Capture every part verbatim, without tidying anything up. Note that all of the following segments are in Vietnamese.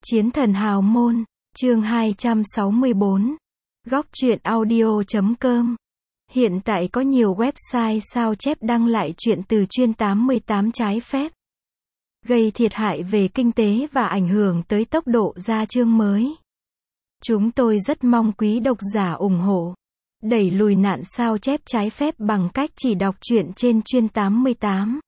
Chiến thần hào môn, chương hai trăm sáu mươi bốn. Góc truyện audio chấm com. Hiện tại có nhiều website sao chép đăng lại truyện từ chuyên tám mươi tám trái phép, gây thiệt hại về kinh tế và ảnh hưởng tới tốc độ ra chương mới. Chúng tôi rất mong quý độc giả ủng hộ, đẩy lùi nạn sao chép trái phép bằng cách chỉ đọc truyện trên chuyên tám mươi tám.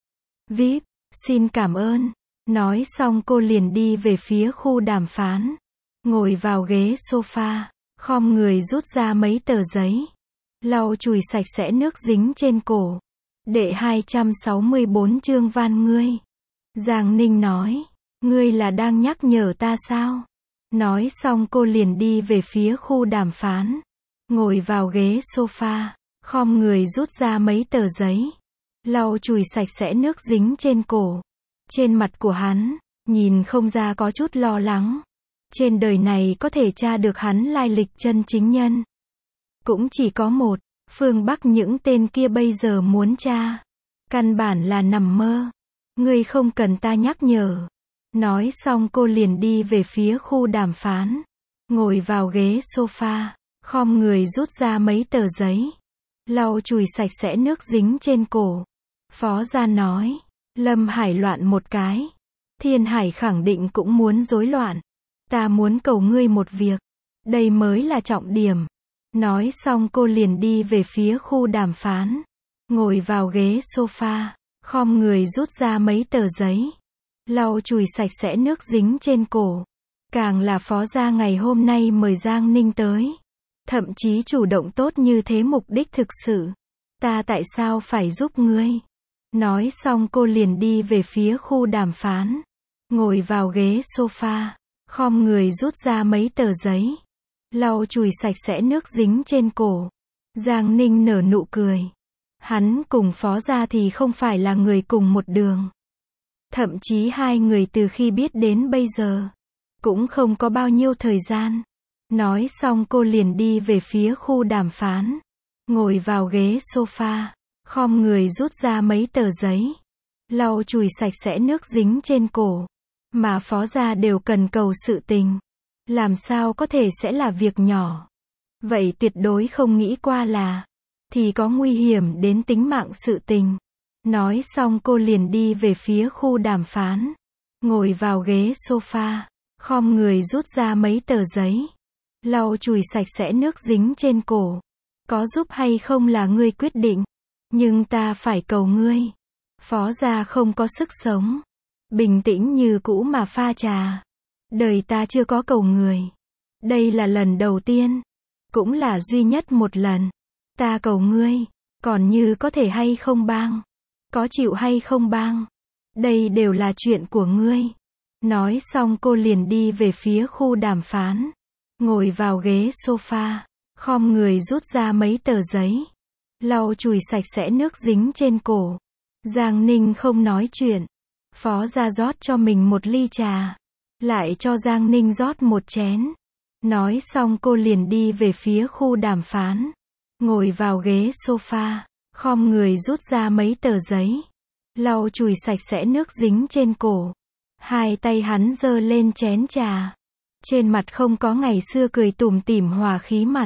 vê i pê, xin cảm ơn. Nói xong cô liền đi về phía khu đàm phán, ngồi vào ghế sofa, khom người rút ra mấy tờ giấy, lau chùi sạch sẽ nước dính trên cổ. Đệ hai trăm sáu mươi bốn chương van ngươi. Giang Ninh nói, ngươi là đang nhắc nhở ta sao? Nói xong cô liền đi về phía khu đàm phán, ngồi vào ghế sofa, khom người rút ra mấy tờ giấy, lau chùi sạch sẽ nước dính trên cổ. Trên mặt của hắn, nhìn không ra có chút lo lắng. Trên đời này có thể tra được hắn lai lịch chân chính nhân, cũng chỉ có một. Phương Bắc những tên kia bây giờ muốn tra, căn bản là nằm mơ. Ngươi không cần ta nhắc nhở. Nói xong cô liền đi về phía khu đàm phán, ngồi vào ghế sofa, khom người rút ra mấy tờ giấy, lau chùi sạch sẽ nước dính trên cổ. Phó gia nói, Lâm Hải loạn một cái, Thiên Hải khẳng định cũng muốn rối loạn. Ta muốn cầu ngươi một việc, đây mới là trọng điểm. Nói xong cô liền đi về phía khu đàm phán, ngồi vào ghế sofa, khom người rút ra mấy tờ giấy, lau chùi sạch sẽ nước dính trên cổ. Càng là phó gia ngày hôm nay mời Giang Ninh tới, thậm chí chủ động tốt như thế, mục đích thực sự. Ta tại sao phải giúp ngươi? Nói xong cô liền đi về phía khu đàm phán, ngồi vào ghế sofa, khom người rút ra mấy tờ giấy, lau chùi sạch sẽ nước dính trên cổ. Giang Ninh nở nụ cười. Hắn cùng phó gia thì không phải là người cùng một đường. Thậm chí hai người từ khi biết đến bây giờ, cũng không có bao nhiêu thời gian. Nói xong cô liền đi về phía khu đàm phán, ngồi vào ghế sofa, khom người rút ra mấy tờ giấy, lau chùi sạch sẽ nước dính trên cổ. Mà phó gia đều cần cầu sự tình, làm sao có thể sẽ là việc nhỏ. Vậy tuyệt đối không nghĩ qua là thì có nguy hiểm đến tính mạng sự tình. Nói xong cô liền đi về phía khu đàm phán, ngồi vào ghế sofa, khom người rút ra mấy tờ giấy, lau chùi sạch sẽ nước dính trên cổ. Có giúp hay không là ngươi quyết định, nhưng ta phải cầu ngươi. Phó gia không có sức sống, bình tĩnh như cũ mà pha trà. Đời ta chưa có cầu người, đây là lần đầu tiên, cũng là duy nhất một lần. Ta cầu ngươi, còn như có thể hay không bang, có chịu hay không bang, đây đều là chuyện của ngươi. Nói xong cô liền đi về phía khu đàm phán, ngồi vào ghế sofa, khom người rút ra mấy tờ giấy, lau chùi sạch sẽ nước dính trên cổ. Giang Ninh không nói chuyện. Phó gia rót cho mình một ly trà, lại cho Giang Ninh rót một chén. Nói xong cô liền đi về phía khu đàm phán, ngồi vào ghế sofa, khom người rút ra mấy tờ giấy, lau chùi sạch sẽ nước dính trên cổ. Hai tay hắn giơ lên chén trà, trên mặt không có ngày xưa cười tủm tỉm hòa khí mặt,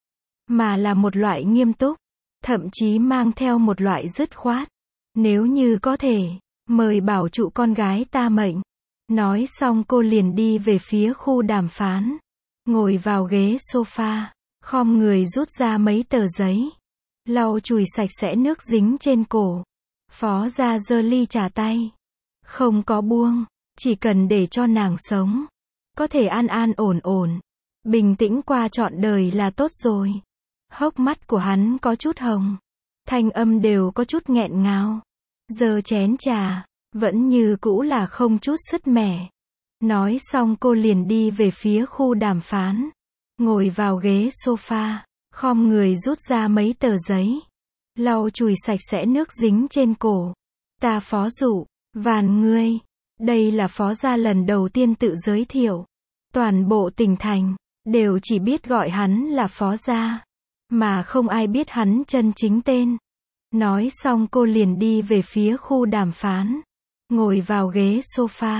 mà là một loại nghiêm túc, thậm chí mang theo một loại dứt khoát. Nếu như có thể, mời bảo trụ con gái ta mệnh. Nói xong cô liền đi về phía khu đàm phán, ngồi vào ghế sofa, khom người rút ra mấy tờ giấy, lau chùi sạch sẽ nước dính trên cổ. Phó gia giơ ly trà tay, không có buông, chỉ cần để cho nàng sống, có thể an an ổn ổn, bình tĩnh qua trọn đời là tốt rồi. Hốc mắt của hắn có chút hồng, thanh âm đều có chút nghẹn ngào. Giơ chén trà, vẫn như cũ là không chút sứt mẻ. Nói xong cô liền đi về phía khu đàm phán, ngồi vào ghế sofa, khom người rút ra mấy tờ giấy, lau chùi sạch sẽ nước dính trên cổ. Ta phó dụ, van ngươi. Đây là phó gia lần đầu tiên tự giới thiệu. Toàn bộ tỉnh thành, đều chỉ biết gọi hắn là phó gia, mà không ai biết hắn chân chính tên. Nói xong cô liền đi về phía khu đàm phán, ngồi vào ghế sofa,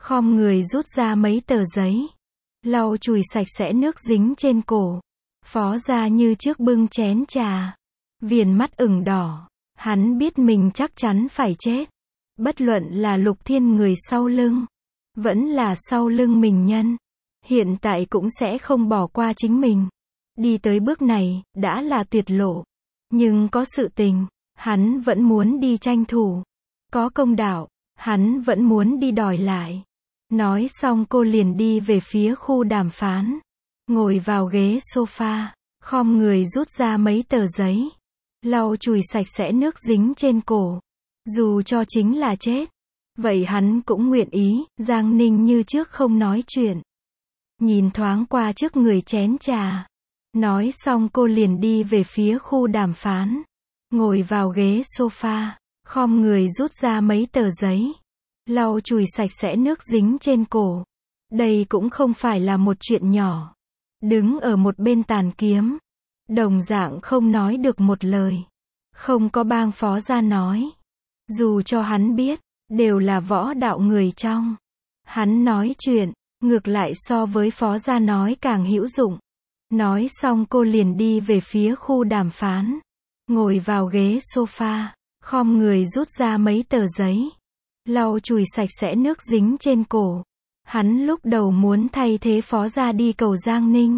khom người rút ra mấy tờ giấy, lau chùi sạch sẽ nước dính trên cổ. Phó Gia Như trước bưng chén trà, viền mắt ửng đỏ, hắn biết mình chắc chắn phải chết. Bất luận là Lục Thiên người sau lưng, vẫn là sau lưng mình nhân, hiện tại cũng sẽ không bỏ qua chính mình. Đi tới bước này, đã là tuyệt lộ. Nhưng có sự tình, hắn vẫn muốn đi tranh thủ. Có công đạo, hắn vẫn muốn đi đòi lại. Nói xong cô liền đi về phía khu đàm phán. Ngồi vào ghế sofa, khom người rút ra mấy tờ giấy, lau chùi sạch sẽ nước dính trên cổ. Dù cho chính là chết, vậy hắn cũng nguyện ý. Giang Ninh như trước không nói chuyện, nhìn thoáng qua trước người chén trà. Nói xong cô liền đi về phía khu đàm phán. Ngồi vào ghế sofa, khom người rút ra mấy tờ giấy, lau chùi sạch sẽ nước dính trên cổ. Đây cũng không phải là một chuyện nhỏ. Đứng ở một bên tàn kiếm, đồng dạng không nói được một lời. Không có bang Phó Gia nói. Dù cho hắn biết, đều là võ đạo người trong. Hắn nói chuyện, ngược lại so với Phó Gia nói càng hữu dụng. Nói xong cô liền đi về phía khu đàm phán. Ngồi vào ghế sofa, khom người rút ra mấy tờ giấy, lau chùi sạch sẽ nước dính trên cổ. Hắn lúc đầu muốn thay thế Phó Gia đi cầu Giang Ninh.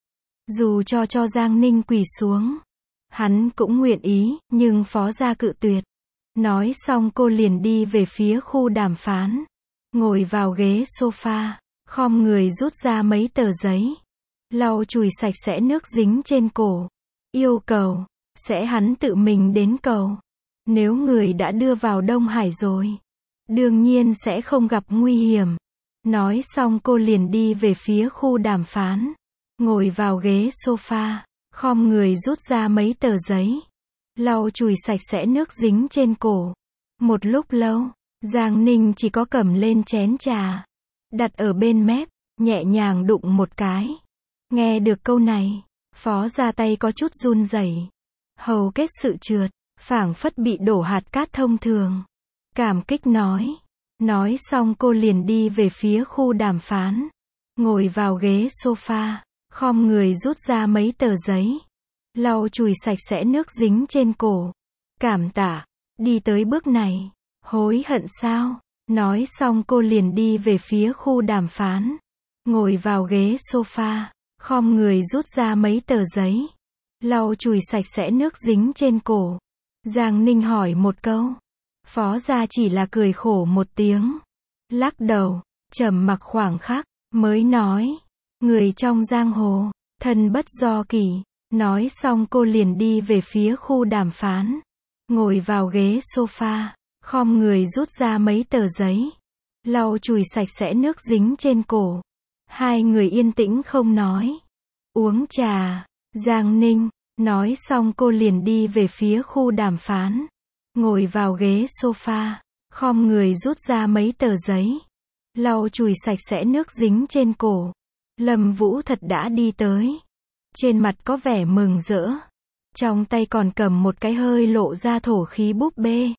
Dù cho cho Giang Ninh quỳ xuống, hắn cũng nguyện ý, nhưng Phó Gia cự tuyệt. Nói xong cô liền đi về phía khu đàm phán. Ngồi vào ghế sofa, khom người rút ra mấy tờ giấy, lau chùi sạch sẽ nước dính trên cổ. Yêu cầu, sẽ hắn tự mình đến cầu. Nếu người đã đưa vào Đông Hải rồi, đương nhiên sẽ không gặp nguy hiểm. Nói xong cô liền đi về phía khu đàm phán. Ngồi vào ghế sofa, khom người rút ra mấy tờ giấy, lau chùi sạch sẽ nước dính trên cổ. Một lúc lâu, Giang Ninh chỉ có cầm lên chén trà, đặt ở bên mép, nhẹ nhàng đụng một cái. Nghe được câu này, Phó Gia tay có chút run rẩy, hầu kết sự trượt, phảng phất bị đổ hạt cát thông thường. Cảm kích nói. Nói xong cô liền đi về phía khu đàm phán. Ngồi vào ghế sofa, khom người rút ra mấy tờ giấy, lau chùi sạch sẽ nước dính trên cổ. Cảm tạ. Đi tới bước này, hối hận sao? Nói xong cô liền đi về phía khu đàm phán. Ngồi vào ghế sofa, khom người rút ra mấy tờ giấy, lau chùi sạch sẽ nước dính trên cổ. Giang Ninh hỏi một câu. Phó Gia chỉ là cười khổ một tiếng, lắc đầu, trầm mặc khoảng khắc, mới nói. Người trong giang hồ, thân bất do kỷ. Nói xong cô liền đi về phía khu đàm phán. Ngồi vào ghế sofa, khom người rút ra mấy tờ giấy, lau chùi sạch sẽ nước dính trên cổ. Hai người yên tĩnh không nói. Uống trà. Giang Ninh. Nói xong cô liền đi về phía khu đàm phán. Ngồi vào ghế sofa, khom người rút ra mấy tờ giấy, lau chùi sạch sẽ nước dính trên cổ. Lâm Vũ Thật đã đi tới. Trên mặt có vẻ mừng rỡ. Trong tay còn cầm một cái hơi lộ ra thổ khí búp bê.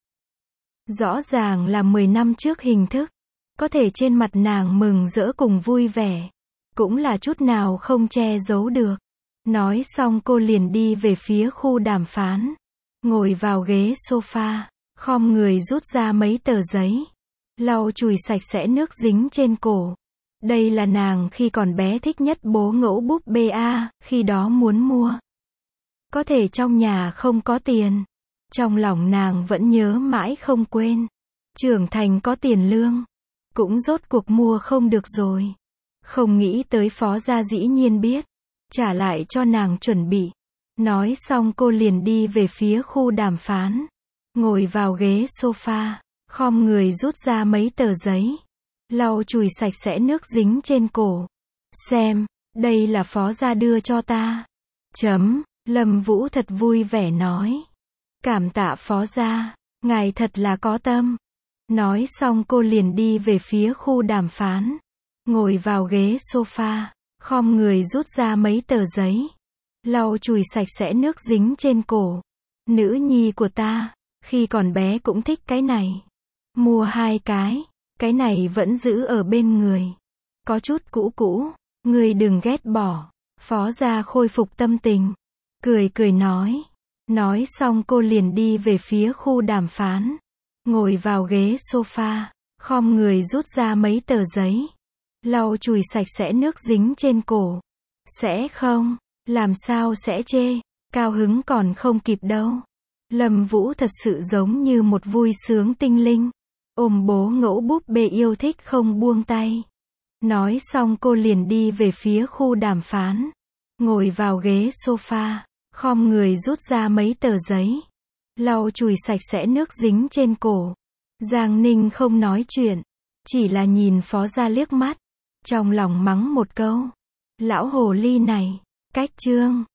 Rõ ràng là mười năm trước hình thức. Có thể trên mặt nàng mừng rỡ cùng vui vẻ, cũng là chút nào không che giấu được. Nói xong cô liền đi về phía khu đàm phán. Ngồi vào ghế sofa, khom người rút ra mấy tờ giấy, lau chùi sạch sẽ nước dính trên cổ. Đây là nàng khi còn bé thích nhất bố ngẫu búp bê a, khi đó muốn mua. Có thể trong nhà không có tiền. Trong lòng nàng vẫn nhớ mãi không quên. Trưởng thành có tiền lương, cũng rốt cuộc mua không được rồi. Không nghĩ tới Phó Gia dĩ nhiên biết, trả lại cho nàng chuẩn bị. Nói xong cô liền đi về phía khu đàm phán. Ngồi vào ghế sofa, khom người rút ra mấy tờ giấy, lau chùi sạch sẽ nước dính trên cổ. Xem, đây là Phó Gia đưa cho ta. Chấm. Lâm Vũ Thật vui vẻ nói. Cảm tạ Phó Gia, ngài thật là có tâm. Nói xong cô liền đi về phía khu đàm phán. Ngồi vào ghế sofa, khom người rút ra mấy tờ giấy, lau chùi sạch sẽ nước dính trên cổ. Nữ nhi của ta, khi còn bé cũng thích cái này. Mua hai cái. Cái này vẫn giữ ở bên người. Có chút cũ cũ. Ngươi đừng ghét bỏ. Phó Gia khôi phục tâm tình. Cười cười nói. Nói xong cô liền đi về phía khu đàm phán. Ngồi vào ghế sofa. Khom người rút ra mấy tờ giấy. Lau chùi sạch sẽ nước dính trên cổ. Sẽ không. Làm sao sẽ chê. Cao hứng còn không kịp đâu. Lâm Vũ thật sự giống như một vui sướng tinh linh. Ôm bố ngẫu búp bê yêu thích không buông tay. Nói xong cô liền đi về phía khu đàm phán. Ngồi vào ghế sofa. Khom người rút ra mấy tờ giấy. Lau chùi sạch sẽ nước dính trên cổ. Giang Ninh không nói chuyện. Chỉ là nhìn Phó Gia liếc mắt. Trong lòng mắng một câu. Lão hồ ly này. Cách chương.